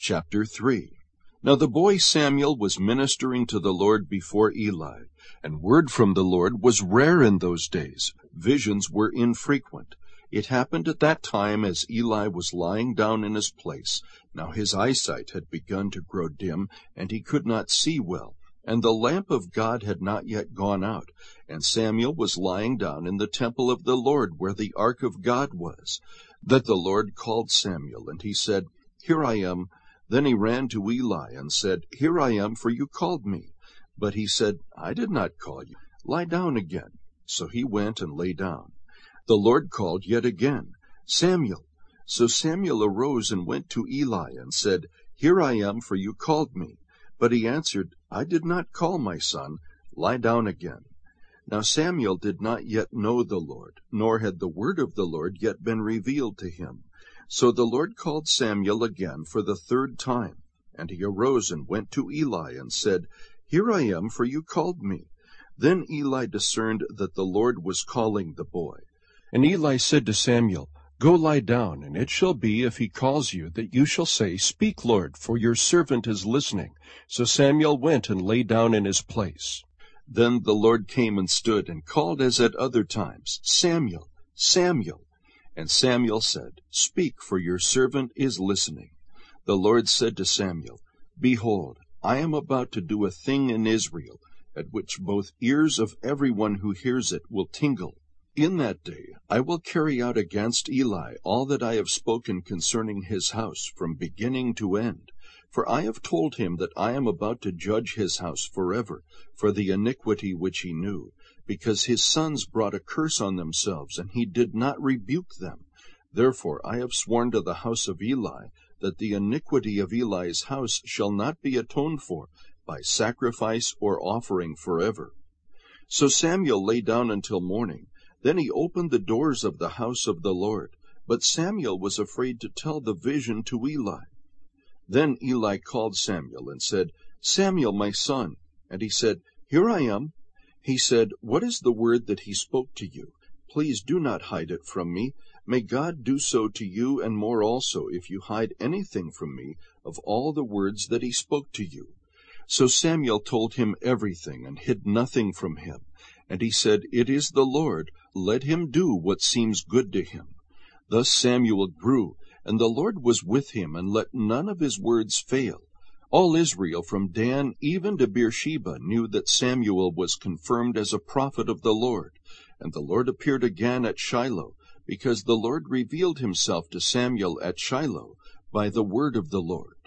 Chapter 3. Now the boy Samuel was ministering to the Lord before Eli, and word from the Lord was rare in those days. Visions were infrequent. It happened at that time as Eli was lying down in his place. Now his eyesight had begun to grow dim, and he could not see well, and the lamp of God had not yet gone out. And Samuel was lying down in the temple of the Lord, where the ark of God was. That the Lord called Samuel, and he said, "Here I am." Then he ran to Eli and said, "Here I am, for you called me." But he said, "I did not call you. Lie down again." So he went and lay down. The Lord called yet again, "Samuel." So Samuel arose and went to Eli and said, "Here I am, for you called me." But he answered, "I did not call, my son. Lie down again." Now Samuel did not yet know the Lord, nor had the word of the Lord yet been revealed to him. So the Lord called Samuel again for the third time. And he arose and went to Eli and said, "Here I am, for you called me." Then Eli discerned that the Lord was calling the boy. And Eli said to Samuel, "Go lie down, and it shall be, if he calls you, that you shall say, 'Speak, Lord, for your servant is listening.'" So Samuel went and lay down in his place. Then the Lord came and stood and called as at other times, "Samuel, Samuel." And Samuel said, "Speak, for your servant is listening." The Lord said to Samuel, "Behold, I am about to do a thing in Israel, at which both ears of everyone who hears it will tingle. In that day I will carry out against Eli all that I have spoken concerning his house from beginning to end. For I have told him that I am about to judge his house forever for the iniquity which he knew, because his sons brought a curse on themselves, and he did not rebuke them. Therefore I have sworn to the house of Eli that the iniquity of Eli's house shall not be atoned for by sacrifice or offering forever." So Samuel lay down until morning. Then he opened the doors of the house of the Lord. But Samuel was afraid to tell the vision to Eli. Then Eli called Samuel and said, "Samuel, my son." And he said, "Here I am." He said, "What is the word that he spoke to you? Please do not hide it from me. May God do so to you and more also, if you hide anything from me of all the words that he spoke to you." So Samuel told him everything and hid nothing from him. And he said, "It is the Lord. Let him do what seems good to him." Thus Samuel grew, and the Lord was with him, and let none of his words fail. All Israel from Dan even to Beersheba knew that Samuel was confirmed as a prophet of the Lord. And the Lord appeared again at Shiloh, because the Lord revealed himself to Samuel at Shiloh by the word of the Lord.